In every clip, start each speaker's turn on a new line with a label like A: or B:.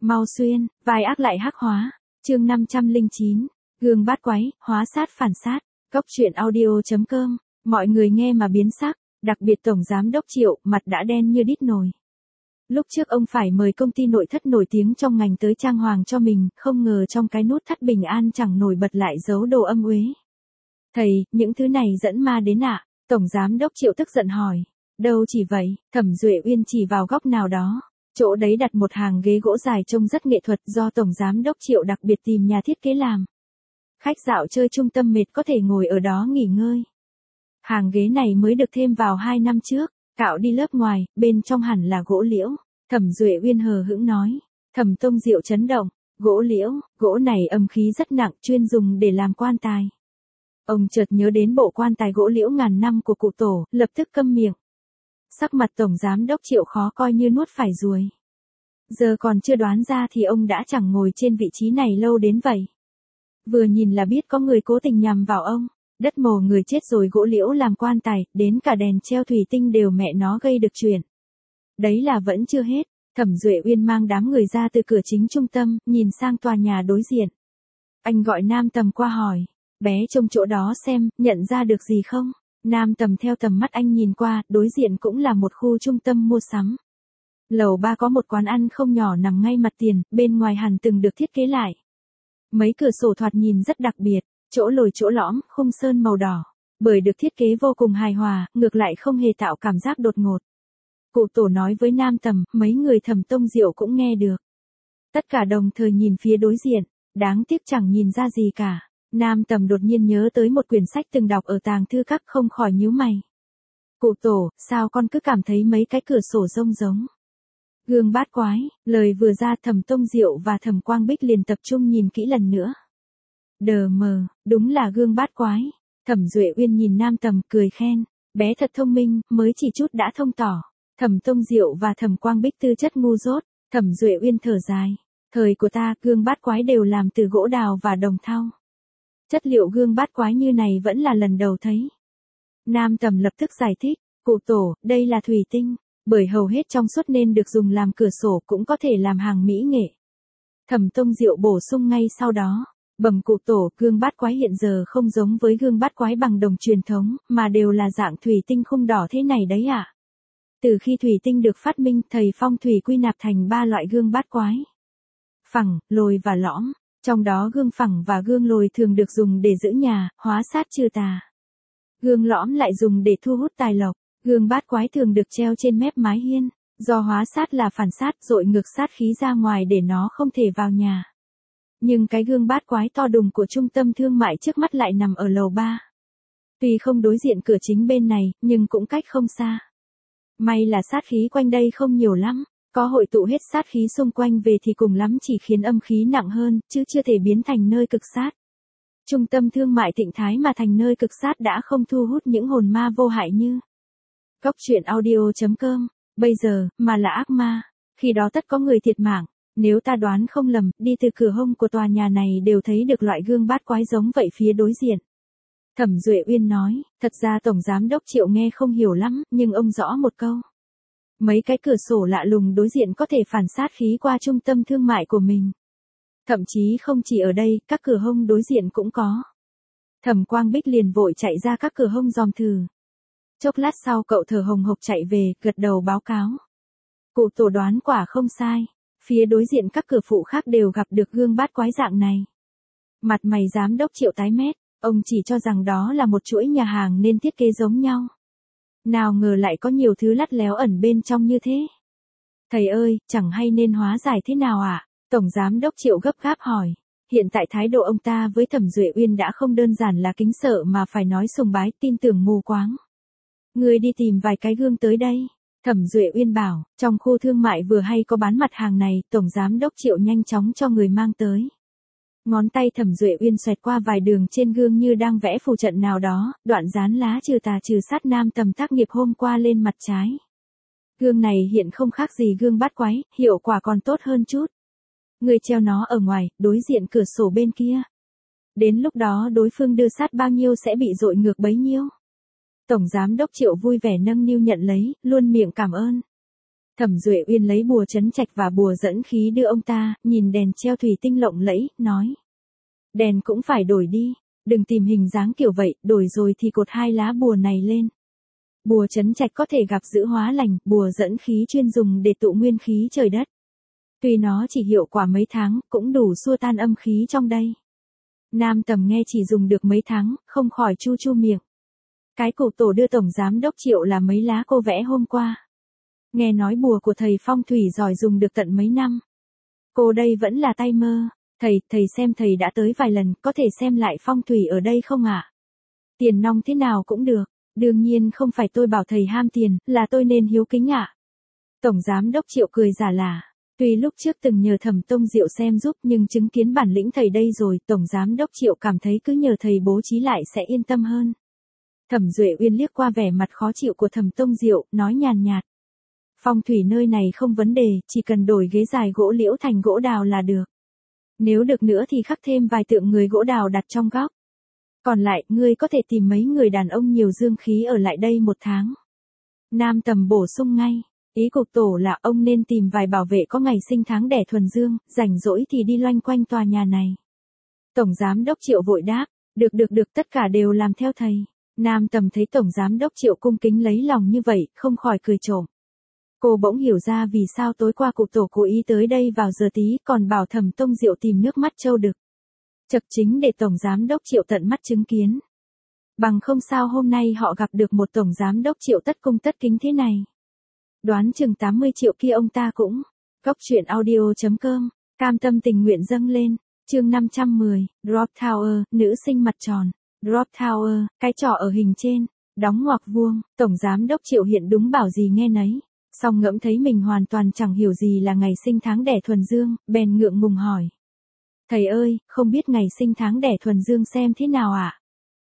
A: Mau xuyên, vai ác lại hắc hóa. Chương 509. Gương bát quái, hóa sát phản sát. Cốc truyện audio.com. Mọi người nghe mà biến sắc, đặc biệt Tổng Giám Đốc Triệu, mặt đã đen như đít nồi. Lúc trước ông phải mời công ty nội thất nổi tiếng trong ngành tới trang hoàng cho mình, không ngờ trong cái nút thắt bình an chẳng nổi bật lại giấu đồ âm uế. Thầy, những thứ này dẫn ma đến ạ? Tổng Giám Đốc Triệu tức giận hỏi. Đâu chỉ vậy, Thẩm Duệ Uyên chỉ vào góc nào đó. Chỗ đấy đặt một hàng ghế gỗ dài trông rất nghệ thuật do Tổng Giám Đốc Triệu đặc biệt tìm nhà thiết kế làm. Khách dạo chơi trung tâm mệt có thể ngồi ở đó nghỉ ngơi. Hàng ghế này mới được thêm vào 2 năm trước, cạo đi lớp ngoài, bên trong hẳn là gỗ liễu. Thẩm Duệ Uyên hờ hững nói. Thẩm Tông Diệu chấn động, gỗ liễu, gỗ này âm khí rất nặng, chuyên dùng để làm quan tài. Ông chợt nhớ đến bộ quan tài gỗ liễu ngàn năm của cụ tổ, lập tức câm miệng. Sắc mặt Tổng Giám Đốc Triệu khó coi như nuốt phải ruồi. Giờ còn chưa đoán ra thì ông đã chẳng ngồi trên vị trí này lâu đến vậy. Vừa nhìn là biết có người cố tình nhằm vào ông. Đất mồ người chết rồi gỗ liễu làm quan tài, đến cả đèn treo thủy tinh đều mẹ nó gây được chuyện. Đấy là vẫn chưa hết, Thẩm Duệ Uyên mang đám người ra từ cửa chính trung tâm, nhìn sang tòa nhà đối diện. Anh gọi Nam Tầm qua hỏi, bé trông chỗ đó xem, nhận ra được gì không? Nam Tầm theo tầm mắt anh nhìn qua, đối diện cũng là một khu trung tâm mua sắm. Lầu 3 có một quán ăn không nhỏ nằm ngay mặt tiền, bên ngoài hẳn từng được thiết kế lại. Mấy cửa sổ thoạt nhìn rất đặc biệt, chỗ lồi chỗ lõm, khung sơn màu đỏ. Bởi được thiết kế vô cùng hài hòa, ngược lại không hề tạo cảm giác đột ngột. Cụ tổ nói với Nam Tầm, mấy người Thẩm Tông Diệu cũng nghe được. Tất cả đồng thời nhìn phía đối diện, đáng tiếc chẳng nhìn ra gì cả. Nam Tầm đột nhiên nhớ tới một quyển sách từng đọc ở tàng thư các không khỏi nhíu mày. Cụ tổ, sao con cứ cảm thấy mấy cái cửa sổ rông giống? Gương bát quái, lời vừa ra Thẩm Tông Diệu và Thẩm Quang Bích liền tập trung nhìn kỹ lần nữa. Đờ mờ, đúng là gương bát quái. Thẩm Duệ Uyên nhìn Nam Tầm cười khen, bé thật thông minh, mới chỉ chút đã thông tỏ. Thẩm Tông Diệu và Thẩm Quang Bích tư chất ngu dốt, Thẩm Duệ Uyên thở dài. Thời của ta, gương bát quái đều làm từ gỗ đào và đồng thau. Chất liệu gương bát quái như này vẫn là lần đầu thấy. Nam Tầm lập tức giải thích, cụ tổ, đây là thủy tinh, bởi hầu hết trong suốt nên được dùng làm cửa sổ cũng có thể làm hàng mỹ nghệ. Thẩm Tông Diệu bổ sung ngay sau đó, bẩm cụ tổ, gương bát quái hiện giờ không giống với gương bát quái bằng đồng truyền thống, mà đều là dạng thủy tinh khung đỏ thế này đấy ạ. Từ khi thủy tinh được phát minh, thầy phong thủy quy nạp thành 3 loại gương bát quái. Phẳng, lồi và lõm. Trong đó gương phẳng và gương lồi thường được dùng để giữ nhà, hóa sát trừ tà. Gương lõm lại dùng để thu hút tài lộc. Gương bát quái thường được treo trên mép mái hiên, do hóa sát là phản sát, dội ngược sát khí ra ngoài để nó không thể vào nhà. Nhưng cái gương bát quái to đùng của trung tâm thương mại trước mắt lại nằm ở lầu 3. Tuy không đối diện cửa chính bên này, nhưng cũng cách không xa. May là sát khí quanh đây không nhiều lắm. Có hội tụ hết sát khí xung quanh về thì cùng lắm chỉ khiến âm khí nặng hơn, chứ chưa thể biến thành nơi cực sát. Trung tâm thương mại Thịnh Thái mà thành nơi cực sát đã không thu hút những hồn ma vô hại như Cốc truyện audio.com, bây giờ, mà là ác ma, khi đó tất có người thiệt mạng. Nếu ta đoán không lầm, đi từ cửa hông của tòa nhà này đều thấy được loại gương bát quái giống vậy phía đối diện. Thẩm Duệ Uyên nói, thật ra Tổng Giám Đốc Triệu nghe không hiểu lắm, nhưng ông rõ một câu. Mấy cái cửa sổ lạ lùng đối diện có thể phản sát khí qua trung tâm thương mại của mình. Thậm chí không chỉ ở đây, các cửa hông đối diện cũng có. Thẩm Quang Bích liền vội chạy ra các cửa hông dòm thử. Chốc lát sau cậu thở hồng hộc chạy về, gật đầu báo cáo. Cụ tổ đoán quả không sai. Phía đối diện các cửa phụ khác đều gặp được gương bát quái dạng này. Mặt mày Giám Đốc Triệu tái mét, ông chỉ cho rằng đó là một chuỗi nhà hàng nên thiết kế giống nhau. Nào ngờ lại có nhiều thứ lắt léo ẩn bên trong như thế. Thầy ơi, chẳng hay nên hóa giải thế nào ạ? Tổng Giám Đốc Triệu gấp gáp hỏi. Hiện tại thái độ ông ta với Thẩm Duệ Uyên đã không đơn giản là kính sợ mà phải nói sùng bái, tin tưởng mù quáng. Người đi tìm vài cái gương tới đây. Thẩm Duệ Uyên bảo, trong khu thương mại vừa hay có bán mặt hàng này, Tổng Giám Đốc Triệu nhanh chóng cho người mang tới. Ngón tay Thẩm Duệ Uyên xoẹt qua vài đường trên gương như đang vẽ phù trận nào đó, đoạn dán lá trừ tà trừ sát Nam Tầm tác nghiệp hôm qua lên mặt trái. Gương này hiện không khác gì gương bát quái, hiệu quả còn tốt hơn chút. Người treo nó ở ngoài, đối diện cửa sổ bên kia. Đến lúc đó đối phương đưa sát bao nhiêu sẽ bị dội ngược bấy nhiêu. Tổng Giám Đốc Triệu vui vẻ nâng niu nhận lấy, luôn miệng cảm ơn. Thẩm Duệ Uyên lấy bùa trấn trạch và bùa dẫn khí đưa ông ta, nhìn đèn treo thủy tinh lộng lẫy, nói. Đèn cũng phải đổi đi, đừng tìm hình dáng kiểu vậy, đổi rồi thì cột 2 lá bùa này lên. Bùa trấn trạch có thể gặp giữ hóa lành, bùa dẫn khí chuyên dùng để tụ nguyên khí trời đất. Tuy nó chỉ hiệu quả mấy tháng, cũng đủ xua tan âm khí trong đây. Nam Tầm nghe chỉ dùng được mấy tháng, không khỏi chu chu miệng. Cái cụ tổ đưa tổng giám đốc Triệu là mấy lá cô vẽ hôm qua. Nghe nói bùa của thầy phong thủy giỏi dùng được tận mấy năm. Cô đây vẫn là tay mơ. Thầy xem thầy đã tới vài lần, có thể xem lại phong thủy ở đây không ạ? Tiền nong thế nào cũng được. Đương nhiên không phải tôi bảo thầy ham tiền, là tôi nên hiếu kính ạ. Tổng giám đốc Triệu cười giả lả. Tuy lúc trước từng nhờ Thẩm Tông Diệu xem giúp nhưng chứng kiến bản lĩnh thầy đây rồi, tổng giám đốc Triệu cảm thấy cứ nhờ thầy bố trí lại sẽ yên tâm hơn. Thẩm Duệ Uyên liếc qua vẻ mặt khó chịu của Thẩm Tông Diệu, nói nhàn nhạt. Phong thủy nơi này không vấn đề, chỉ cần đổi ghế dài gỗ liễu thành gỗ đào là được. Nếu được nữa thì khắc thêm vài tượng người gỗ đào đặt trong góc. Còn lại, ngươi có thể tìm mấy người đàn ông nhiều dương khí ở lại đây 1 tháng. Nam Tầm bổ sung ngay. Ý cục tổ là ông nên tìm vài bảo vệ có ngày sinh tháng đẻ thuần dương, rảnh rỗi thì đi loanh quanh tòa nhà này. Tổng giám đốc Triệu vội đáp, được, tất cả đều làm theo thầy. Nam Tầm thấy tổng giám đốc Triệu cung kính lấy lòng như vậy, không khỏi cười trộm. Cô bỗng hiểu ra vì sao tối qua cục tổ cố ý tới đây vào giờ tí còn bảo Thẩm Tông Diệu tìm nước mắt trâu đực. Chật chính để tổng giám đốc Triệu tận mắt chứng kiến. Bằng không sao hôm nay họ gặp được một tổng giám đốc Triệu tất cung tất kính thế này. Đoán chừng 80 triệu kia ông ta cũng. Góc truyện audio.com, cam tâm tình nguyện dâng lên. Chương 510, Drop Tower, nữ sinh mặt tròn. Drop Tower, cái trỏ ở hình trên, đóng ngoặc vuông, tổng giám đốc Triệu hiện đúng bảo gì nghe nấy. Song ngẫm thấy mình hoàn toàn chẳng hiểu gì là ngày sinh tháng đẻ thuần dương, bèn ngượng ngùng hỏi. Thầy ơi, không biết ngày sinh tháng đẻ thuần dương xem thế nào ạ?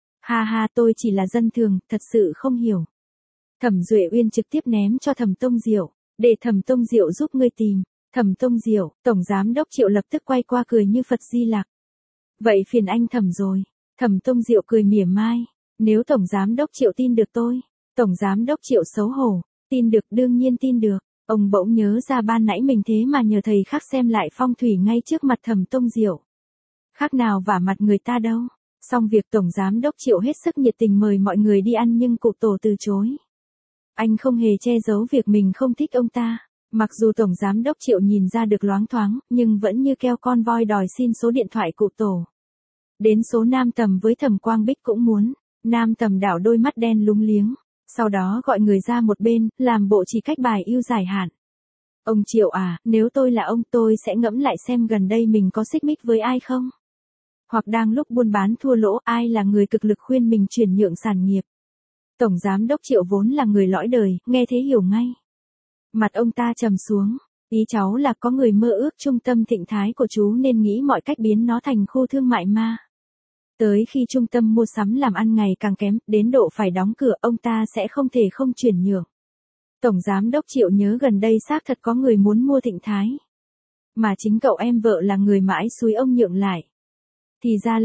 A: Ha, tôi chỉ là dân thường, thật sự không hiểu. Thẩm Duệ Uyên trực tiếp ném cho Thẩm Tông Diệu, để Thẩm Tông Diệu giúp ngươi tìm. Thẩm Tông Diệu, tổng giám đốc Triệu lập tức quay qua cười như Phật Di Lặc. Vậy phiền anh Thẩm rồi. Thẩm Tông Diệu cười mỉa mai, nếu tổng giám đốc Triệu tin được tôi. Tổng giám đốc Triệu xấu hổ, tin được, đương nhiên tin được. Ông bỗng nhớ ra ban nãy mình thế mà nhờ thầy khác xem lại phong thủy ngay trước mặt Thẩm Tông Diệu. Khác nào vả mặt người ta đâu. Xong việc tổng giám đốc Triệu hết sức nhiệt tình mời mọi người đi ăn nhưng cụ tổ từ chối. Anh không hề che giấu việc mình không thích ông ta. Mặc dù tổng giám đốc Triệu nhìn ra được loáng thoáng, nhưng vẫn như keo con voi đòi xin số điện thoại cụ tổ. Đến số Nam Tầm với Thẩm Quang Bích cũng muốn. Nam Tầm đảo đôi mắt đen lúng liếng. Sau đó gọi người ra một bên, làm bộ chỉ cách bài yêu giải hạn. Ông Triệu à, nếu tôi là ông tôi sẽ ngẫm lại xem gần đây mình có xích mích với ai không? Hoặc đang lúc buôn bán thua lỗ ai là người cực lực khuyên mình chuyển nhượng sản nghiệp. Tổng giám đốc Triệu vốn là người lõi đời, nghe thế hiểu ngay. Mặt ông ta trầm xuống, ý cháu là có người mơ ước trung tâm thịnh thái của chú nên nghĩ mọi cách biến nó thành khu thương mại ma. Tới khi trung tâm mua sắm làm ăn ngày càng kém, đến độ phải đóng cửa, ông ta sẽ không thể không chuyển nhượng. Tổng giám đốc Triệu nhớ gần đây xác thật có người muốn mua thịnh thái. Mà chính cậu em vợ là người mãi xúi ông nhượng lại. Thì ra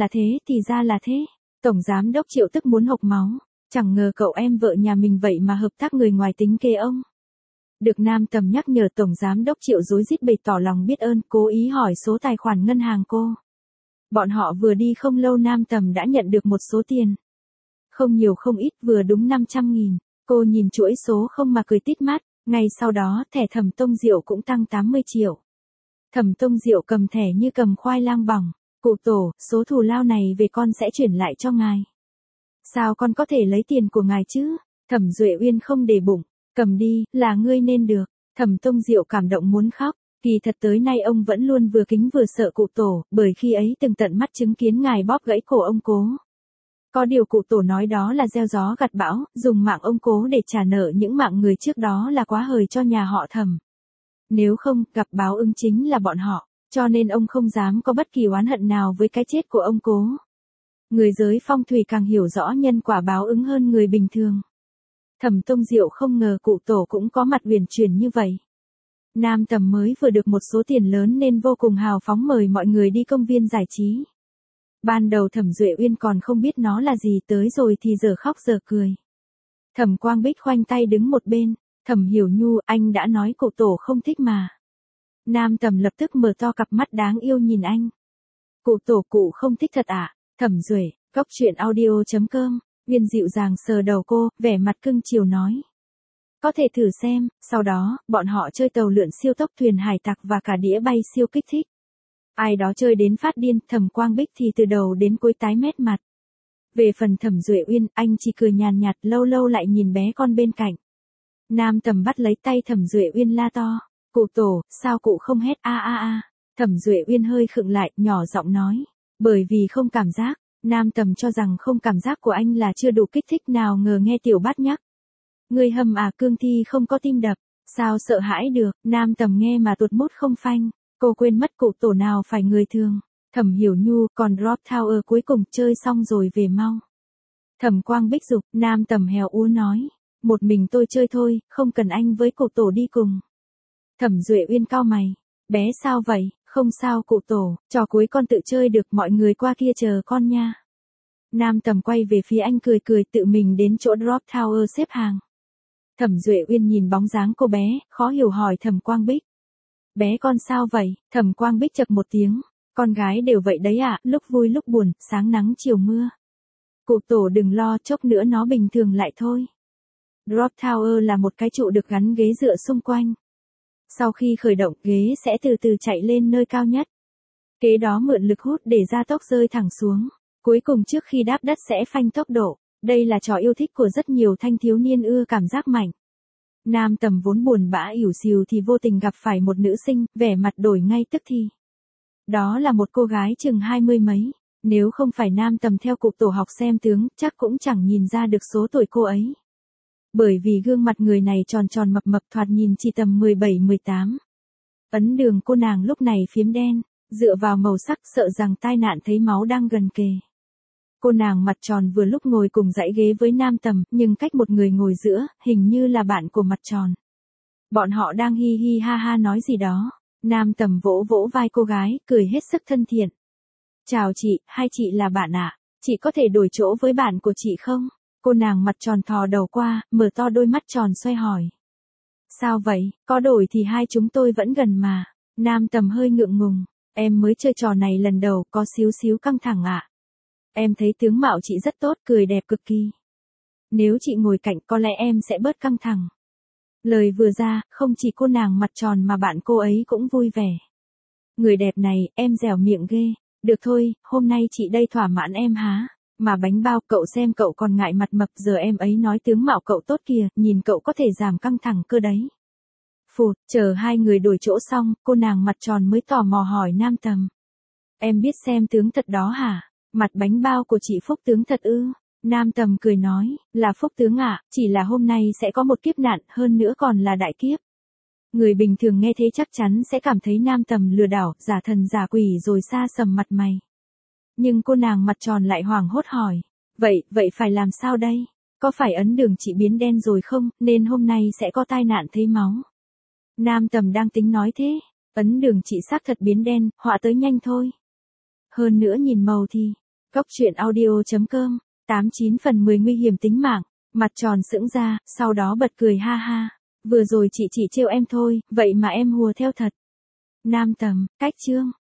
A: là thế. Tổng giám đốc Triệu tức muốn hộc máu. Chẳng ngờ cậu em vợ nhà mình vậy mà hợp tác người ngoài tính kế ông. Được Nam Tầm nhắc nhở tổng giám đốc Triệu rối rít bày tỏ lòng biết ơn, cố ý hỏi số tài khoản ngân hàng cô. Bọn họ vừa đi không lâu Nam Tầm đã nhận được một số tiền. Không nhiều không ít, vừa đúng 500.000. Cô nhìn chuỗi số không mà cười tít mắt. Ngay sau đó thẻ Thẩm Tông Diệu cũng tăng 80 triệu. Thẩm Tông Diệu cầm thẻ như cầm khoai lang bỏng. Cụ tổ, số thù lao này về con sẽ chuyển lại cho ngài. Sao con có thể lấy tiền của ngài chứ? Thẩm Duệ Uyên không để bụng. Cầm đi, là ngươi nên được. Thẩm Tông Diệu cảm động muốn khóc. Kỳ thật tới nay ông vẫn luôn vừa kính vừa sợ cụ tổ, bởi khi ấy từng tận mắt chứng kiến ngài bóp gãy cổ ông cố. Có điều cụ tổ nói đó là gieo gió gặt bão, dùng mạng ông cố để trả nợ những mạng người trước đó là quá hời cho nhà họ Thẩm. Nếu không, gặp báo ứng chính là bọn họ, cho nên ông không dám có bất kỳ oán hận nào với cái chết của ông cố. Người giới phong thủy càng hiểu rõ nhân quả báo ứng hơn người bình thường. Thẩm Tông Diệu không ngờ cụ tổ cũng có mặt huyền chuyển như vậy. Nam Tầm mới vừa được một số tiền lớn nên vô cùng hào phóng mời mọi người đi công viên giải trí. Ban đầu Thẩm Duệ Uyên còn không biết nó là gì, tới rồi thì giờ khóc giờ cười. Thẩm Quang Bích khoanh tay đứng một bên, Thẩm Hiểu Nhu, anh đã nói cụ tổ không thích mà. Nam Tầm lập tức mở to cặp mắt đáng yêu nhìn anh. Cụ tổ cụ không thích thật à? Thẩm Duệ, Cốc Truyện Audio.com, Uyên dịu dàng sờ đầu cô, vẻ mặt cưng chiều nói. Có thể thử xem, sau đó, bọn họ chơi tàu lượn siêu tốc thuyền hải tặc và cả đĩa bay siêu kích thích. Ai đó chơi đến phát điên, Thẩm Quang Bích thì từ đầu đến cuối tái mét mặt. Về phần Thẩm Duệ Uyên, anh chỉ cười nhàn nhạt lâu lâu lại nhìn bé con bên cạnh. Nam Tầm bắt lấy tay Thẩm Duệ Uyên la to. Cụ tổ, sao cụ không hét a a a? Thẩm Duệ Uyên hơi khựng lại, nhỏ giọng nói. Bởi vì không cảm giác. Nam Tầm cho rằng không cảm giác của anh là chưa đủ kích thích, nào ngờ nghe Tiểu Bát nhắc. Người hầm à, cương thi không có tim đập. Sao sợ hãi được? Nam Tầm nghe mà tuột mút không phanh. Cô quên mất cụ tổ nào phải người thường. Thẩm Hiểu Nhu, còn Drop Tower cuối cùng chơi xong rồi về mau. Thẩm Quang Bích dục, Nam Tầm hèo úa nói. Một mình tôi chơi thôi, không cần anh với cụ tổ đi cùng. Thẩm Duệ Uyên cau mày. Bé sao vậy? Không sao cụ tổ, trò cuối con tự chơi được, mọi người qua kia chờ con nha. Nam Tầm quay về phía anh cười cười tự mình đến chỗ Drop Tower xếp hàng. Thẩm Duệ Uyên nhìn bóng dáng cô bé, khó hiểu hỏi Thẩm Quang Bích. Bé con sao vậy? Thẩm Quang Bích chập một tiếng. Con gái đều vậy đấy ạ, lúc vui lúc buồn, sáng nắng chiều mưa. Cụ tổ đừng lo, chốc nữa nó bình thường lại thôi. Drop Tower là một cái trụ được gắn ghế dựa xung quanh. Sau khi khởi động, ghế sẽ từ từ chạy lên nơi cao nhất. Kế đó mượn lực hút để gia tốc rơi thẳng xuống. Cuối cùng trước khi đáp đất sẽ phanh tốc độ. Đây là trò yêu thích của rất nhiều thanh thiếu niên ưa cảm giác mạnh. Nam Tầm vốn buồn bã ỉu xìu thì vô tình gặp phải một nữ sinh, vẻ mặt đổi ngay tức thì. Đó là một cô gái chừng 20 mấy. Nếu không phải Nam Tầm theo cụ tổ học xem tướng, chắc cũng chẳng nhìn ra được số tuổi cô ấy. Bởi vì gương mặt người này tròn tròn mập mập, thoạt nhìn chỉ tầm 17-18. Ấn đường cô nàng lúc này phiếm đen, dựa vào màu sắc sợ rằng tai nạn thấy máu đang gần kề. Cô nàng mặt tròn vừa lúc ngồi cùng dãy ghế với Nam Tầm, nhưng cách một người ngồi giữa, hình như là bạn của mặt tròn. Bọn họ đang hi hi ha ha nói gì đó. Nam Tầm vỗ vỗ vai cô gái, cười hết sức thân thiện. Chào chị, hai chị là bạn ạ? Chị có thể đổi chỗ với bạn của chị không? Cô nàng mặt tròn thò đầu qua, mở to đôi mắt tròn xoay hỏi. Sao vậy, có đổi thì hai chúng tôi vẫn gần mà. Nam Tầm hơi ngượng ngùng. Em mới chơi trò này lần đầu, có xíu xíu căng thẳng ạ. Em thấy tướng mạo chị rất tốt, cười đẹp cực kỳ. Nếu chị ngồi cạnh có lẽ em sẽ bớt căng thẳng. Lời vừa ra, không chỉ cô nàng mặt tròn mà bạn cô ấy cũng vui vẻ. Người đẹp này, em dẻo miệng ghê. Được thôi, hôm nay chị đây thỏa mãn em há. Mà bánh bao, cậu xem cậu còn ngại mặt mập, giờ em ấy nói tướng mạo cậu tốt kìa, nhìn cậu có thể giảm căng thẳng cơ đấy. Phụt, chờ hai người đổi chỗ xong, cô nàng mặt tròn mới tò mò hỏi Nam Tầm. Em biết xem tướng thật đó hả? Mặt bánh bao của chị phúc tướng thật ư? Nam Tầm cười nói, là phúc tướng ạ, chỉ là hôm nay sẽ có một kiếp nạn, hơn nữa còn là đại kiếp. Người bình thường nghe thế chắc chắn sẽ cảm thấy Nam Tầm lừa đảo, giả thần giả quỷ rồi xa sầm mặt mày. Nhưng cô nàng mặt tròn lại hoảng hốt hỏi, vậy phải làm sao đây? Có phải ấn đường chị biến đen rồi không, nên hôm nay sẽ có tai nạn thấy máu? Nam Tầm đang tính nói thế, ấn đường chị xác thật biến đen, họa tới nhanh thôi. Hơn nữa nhìn màu thì, Cốc Truyện Audio.com, 89 phần 10 nguy hiểm tính mạng, mặt tròn sững ra, sau đó bật cười ha ha. Vừa rồi chị chỉ trêu em thôi, vậy mà em hùa theo thật. Nam Tầm, cách chương.